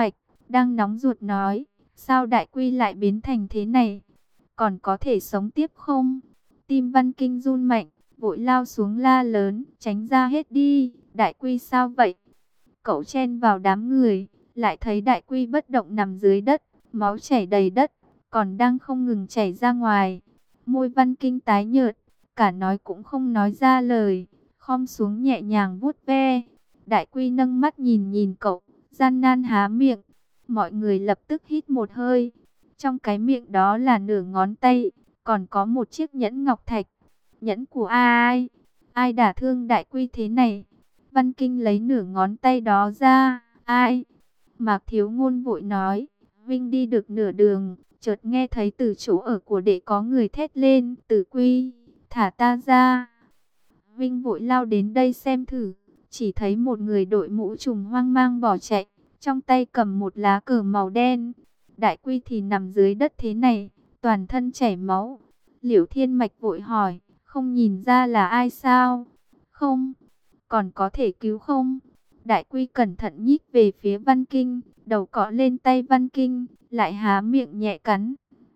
đang nóng ruột nói, sao Đại Quy lại biến thành thế này? Còn có thể sống tiếp không? Tim Văn Kinh run mạnh, vội lao xuống la lớn, tránh ra hết đi, Đại Quy sao vậy? Cậu chen vào đám người, lại thấy Đại Quy bất động nằm dưới đất, máu chảy đầy đất, còn đang không ngừng chảy ra ngoài. Môi Văn Kinh tái nhợt, cả nói cũng không nói ra lời, khom xuống nhẹ nhàng vuốt ve. Đại Quy nâng mắt nhìn nhìn cậu, gian nan há miệng. Mọi người lập tức hít một hơi. Trong cái miệng đó là nửa ngón tay, còn có một chiếc nhẫn ngọc thạch. Nhẫn của ai? Ai đả thương Đại Quy thế này? Văn Kinh lấy nửa ngón tay đó ra. Ai? Mạc Thiếu Ngôn vội nói. Vinh đi được nửa đường, chợt nghe thấy từ chỗ ở của đệ có người thét lên. Tử Quy, thả ta ra. Vinh vội lao đến đây xem thử. Chỉ thấy một người đội mũ trùm hoang mang bỏ chạy, trong tay cầm một lá cờ màu đen. Đại Quy thì nằm dưới đất thế này, toàn thân chảy máu. Liễu Thiên Mạch vội hỏi, không nhìn ra là ai sao? Không, còn có thể cứu không? Đại Quy cẩn thận nhích về phía Văn Kinh, đầu cọ lên tay Văn Kinh, lại há miệng nhẹ cắn.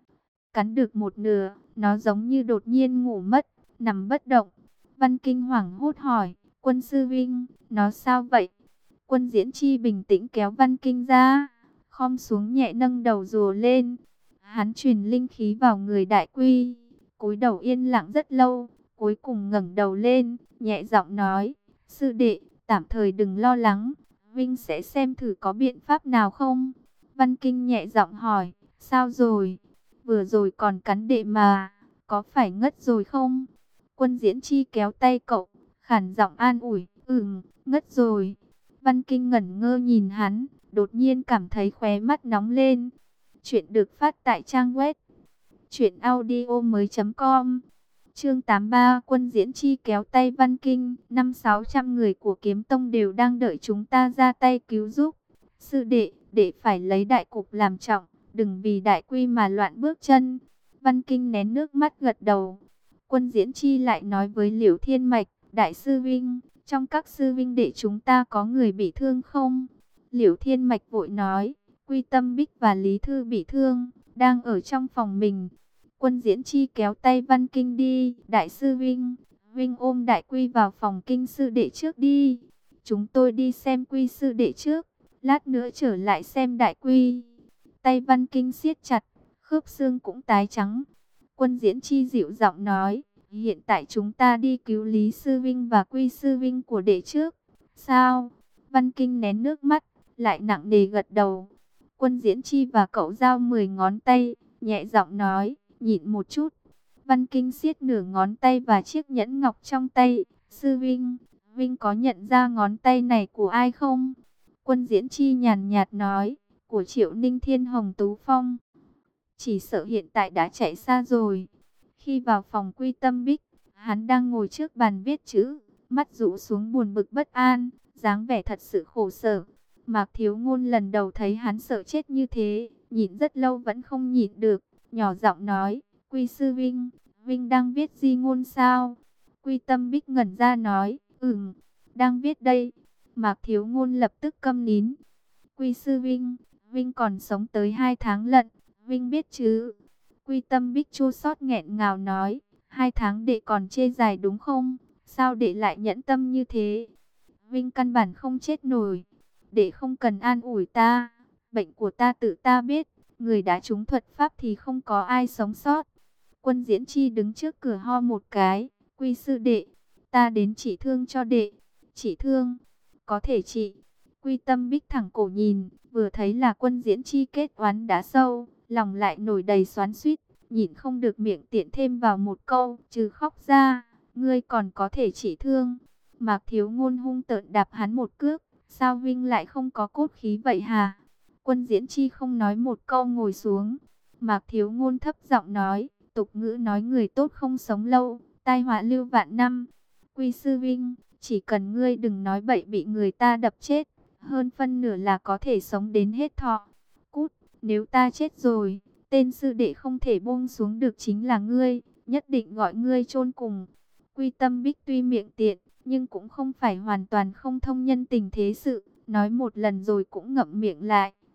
Cắn được một nửa, nó giống như đột nhiên ngủ mất, nằm bất động. Văn Kinh hoảng hốt hỏi, Quân sư vinh, nó sao vậy? Quân Diễn Chi bình tĩnh kéo Văn Kinh ra, khom xuống nhẹ nâng đầu rùa lên. Hắn truyền linh khí vào người Đại Quy, cúi đầu yên lặng rất lâu, cuối cùng ngẩng đầu lên, nhẹ giọng nói, sư đệ, tạm thời đừng lo lắng, Vinh sẽ xem thử có biện pháp nào không? Văn Kinh nhẹ giọng hỏi, sao rồi? Vừa rồi còn cắn đệ mà, có phải ngất rồi không? Quân Diễn Chi kéo tay cậu, khản giọng an ủi, ừm, ngất rồi. Văn Kinh ngẩn ngơ nhìn hắn, đột nhiên cảm thấy khóe mắt nóng lên. Chuyện được phát tại trang web truyện audio mới chấm com. Chương tám mươi ba, Quân Diễn Chi kéo tay Văn Kinh, năm sáu trăm người của Kiếm Tông đều đang đợi chúng ta ra tay cứu giúp. Sư đệ, đệ phải lấy đại cục làm trọng, đừng vì Đại Quy mà loạn bước chân. Văn Kinh nén nước mắt gật đầu. Quân Diễn Chi lại nói với Liễu Thiên Mạch, Đại sư Vinh, trong các sư vinh đệ chúng ta có người bị thương không? Liễu Thiên Mạch vội nói, Quy Tâm Bích và Lý Thư bị thương, đang ở trong phòng mình. Quân Diễn Chi kéo tay Văn Kinh đi, Đại sư Vinh, Vinh ôm Đại Quy vào phòng Kinh sư đệ trước đi. Chúng tôi đi xem Quy sư đệ trước, lát nữa trở lại xem Đại Quy. Tay Văn Kinh siết chặt, khớp xương cũng tái trắng. Quân Diễn Chi dịu giọng nói, hiện tại chúng ta đi cứu Lý Sư Vinh và Quy Sư Vinh của đệ trước. Sao? Văn Kinh nén nước mắt, lại nặng nề gật đầu. Quân Diễn Chi và cậu giao mười ngón tay, nhẹ giọng nói, nhịn một chút. Văn Kinh siết nửa ngón tay và chiếc nhẫn ngọc trong tay. Sư Vinh, Vinh có nhận ra ngón tay này của ai không? Quân Diễn Chi nhàn nhạt nói, của Triệu Ninh Thiên Hồng Tú Phong. Chỉ sợ hiện tại đã chạy xa rồi. Khi vào phòng Quy Tâm Bích, hắn đang ngồi trước bàn viết chữ, mắt rũ xuống buồn bực bất an, dáng vẻ thật sự khổ sở. Mạc Thiếu Ngôn lần đầu thấy hắn sợ chết như thế, nhìn rất lâu vẫn không nhịn được, nhỏ giọng nói, Quy sư Vinh, Vinh đang viết di ngôn sao? Quy Tâm Bích ngẩn ra nói, ừm, đang viết đây. Mạc Thiếu Ngôn lập tức câm nín. Quy sư Vinh, Vinh còn sống tới hai tháng lận, Vinh biết chứ? Quy Tâm Bích chua xót nghẹn ngào nói, hai tháng đệ còn chê dài đúng không? Sao đệ lại nhẫn tâm như thế? Vinh căn bản không chết nổi. Đệ không cần an ủi ta. Bệnh của ta tự ta biết. Người đã trúng thuật pháp thì không có ai sống sót. Quân Diễn Chi đứng trước cửa ho một cái. Quy sư đệ, ta đến trị thương cho đệ. Trị thương? Có thể trị. Quy Tâm Bích thẳng cổ nhìn. Vừa thấy là Quân Diễn Chi kết oán đã sâu, lòng lại nổi đầy xoắn xuýt, nhịn không được miệng tiện thêm vào một câu, trừ khóc ra, ngươi còn có thể trị thương. Mạc Thiếu Ngôn hung tợn đạp hắn một cước, sao Vinh lại không có cốt khí vậy hả? Quân Diễn Chi không nói một câu ngồi xuống. Mạc Thiếu Ngôn thấp giọng nói, tục ngữ nói người tốt không sống lâu, tai họa lưu vạn năm. Quy sư Vinh, chỉ cần ngươi đừng nói bậy bị người ta đập chết, hơn phân nửa là có thể sống đến hết thọ. Cút, nếu ta chết rồi, tên sư đệ không thể buông xuống được chính là ngươi, nhất định gọi ngươi chôn cùng. Quy Tâm Bích tuy miệng tiện, nhưng cũng không phải hoàn toàn không thông nhân tình thế sự, nói một lần rồi cũng ngậm miệng lại,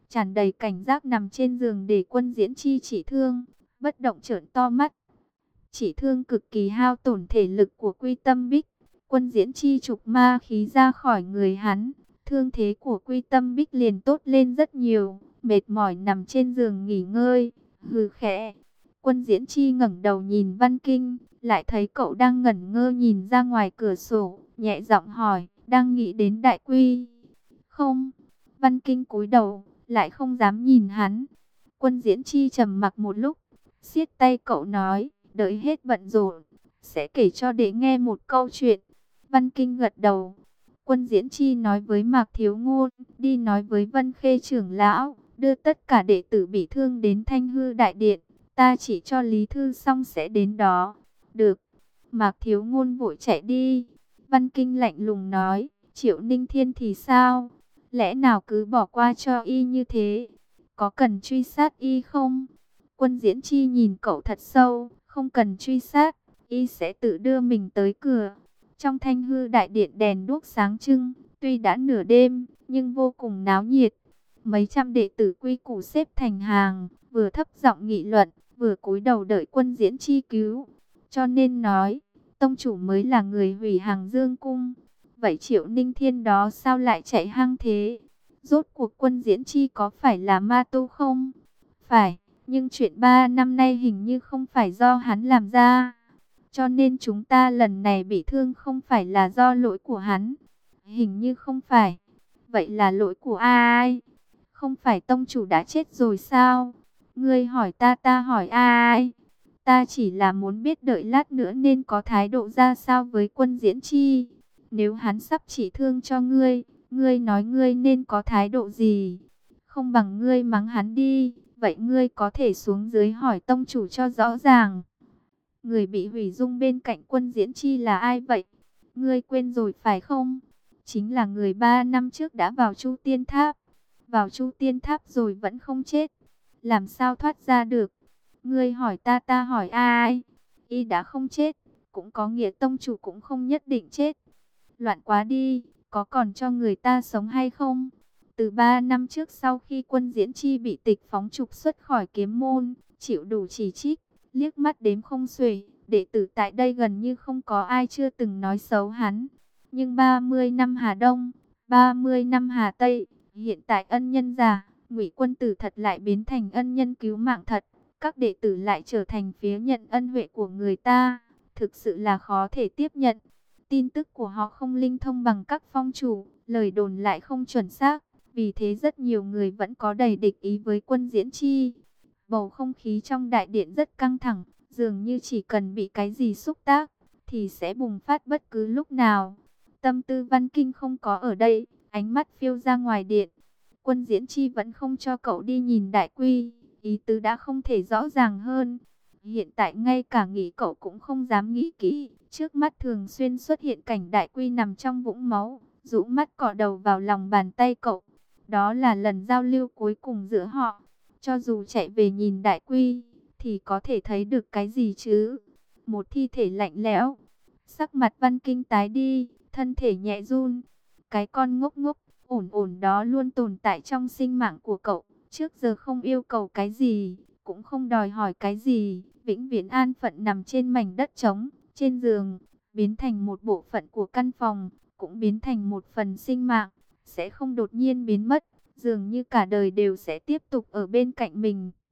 tràn đầy cảnh giác nằm trên giường để Quân Diễn Chi chỉ thương, bất động trợn to mắt. Chỉ thương cực kỳ hao tổn thể lực của Quy Tâm Bích. Quân Diễn Chi trục ma khí ra khỏi người hắn, thương thế của Quy Tâm Bích liền tốt lên rất nhiều, mệt mỏi nằm trên giường nghỉ ngơi, hừ khẽ. Quân Diễn Chi ngẩng đầu nhìn Văn Kinh, lại thấy cậu đang ngẩn ngơ nhìn ra ngoài cửa sổ, nhẹ giọng hỏi, đang nghĩ đến Đại Quy? Không. Văn Kinh cúi đầu, lại không dám nhìn hắn. Quân Diễn Chi trầm mặc một lúc, siết tay cậu nói, đợi hết bận rộn, sẽ kể cho đệ nghe một câu chuyện. Văn Kinh gật đầu. Quân Diễn Chi nói với Mạc Thiếu Ngôn, đi nói với Vân Khê trưởng lão, đưa tất cả đệ tử bị thương đến Thanh Hư Đại Điện, ta chỉ cho Lý Thư xong sẽ đến đó. Được. Mạc Thiếu Ngôn vội chạy đi. Văn Kinh lạnh lùng nói, Triệu Ninh Thiên thì sao? Lẽ nào cứ bỏ qua cho y như thế? Có cần truy sát y không? Quân Diễn Chi nhìn cậu thật sâu, không cần truy sát, y sẽ tự đưa mình tới cửa. Trong Thanh Hư Đại Điện đèn đuốc sáng trưng, tuy đã nửa đêm, nhưng vô cùng náo nhiệt. Mấy trăm đệ tử quy củ xếp thành hàng, vừa thấp giọng nghị luận, vừa cúi đầu đợi Quân Diễn Chi cứu. Cho nên nói, tông chủ mới là người hủy Hàng Dương Cung. Vậy Triệu Ninh Thiên đó sao lại chạy hang thế? Rốt cuộc Quân Diễn Chi có phải là ma tu không? Phải, nhưng chuyện ba năm nay hình như không phải do hắn làm ra. Cho nên chúng ta lần này bị thương không phải là do lỗi của hắn. Hình như không phải. Vậy là lỗi của ai? Không phải tông chủ đã chết rồi sao? Ngươi hỏi ta, ta hỏi ai? Ta chỉ là muốn biết đợi lát nữa nên có thái độ ra sao với Quân Diễn Chi. Nếu hắn sắp chỉ thương cho ngươi, ngươi nói ngươi nên có thái độ gì? Không bằng ngươi mắng hắn đi. Vậy ngươi có thể xuống dưới hỏi tông chủ cho rõ ràng. Người bị hủy dung bên cạnh Quân Diễn Chi là ai vậy? Ngươi quên rồi phải không? Chính là người ba năm trước đã vào Chu Tiên Tháp. Vào Chu Tiên Tháp rồi vẫn không chết. Làm sao thoát ra được? Ngươi hỏi ta, ta hỏi ai? Y đã không chết, cũng có nghĩa tông chủ cũng không nhất định chết. Loạn quá đi, có còn cho người ta sống hay không? Từ ba năm trước sau khi Quân Diễn Chi bị tịch phóng trục xuất khỏi kiếm môn, chịu đủ chỉ trích, liếc mắt đếm không xuể, đệ tử tại đây gần như không có ai chưa từng nói xấu hắn. Nhưng ba mươi năm Hà Đông, ba mươi năm Hà Tây, hiện tại ân nhân già, Ngụy Quân Tử thật lại biến thành ân nhân cứu mạng thật. Các đệ tử lại trở thành phía nhận ân huệ của người ta, thực sự là khó thể tiếp nhận. Tin tức của họ không linh thông bằng các phong chủ, lời đồn lại không chuẩn xác, vì thế rất nhiều người vẫn có đầy địch ý với Quân Diễn Chi. Bầu không khí trong đại điện rất căng thẳng, dường như chỉ cần bị cái gì xúc tác, thì sẽ bùng phát bất cứ lúc nào. Tâm tư Văn Kinh không có ở đây, ánh mắt phiêu ra ngoài điện. Quân Diễn Chi vẫn không cho cậu đi nhìn Đại Quy, ý tứ đã không thể rõ ràng hơn. Hiện tại ngay cả nghĩ cậu cũng không dám nghĩ kỹ, trước mắt thường xuyên xuất hiện cảnh Đại Quy nằm trong vũng máu, rũ mắt cọ đầu vào lòng bàn tay cậu. Đó là lần giao lưu cuối cùng giữa họ. Cho dù chạy về nhìn Đại Quy, thì có thể thấy được cái gì chứ? Một thi thể lạnh lẽo. Sắc mặt Văn Kinh tái đi, thân thể nhẹ run. Cái con ngốc ngốc, ổn ổn đó luôn tồn tại trong sinh mạng của cậu. Trước giờ không yêu cầu cái gì, cũng không đòi hỏi cái gì. Vĩnh viễn an phận nằm trên mảnh đất trống, trên giường, biến thành một bộ phận của căn phòng, cũng biến thành một phần sinh mạng, sẽ không đột nhiên biến mất. Dường như cả đời đều sẽ tiếp tục ở bên cạnh mình.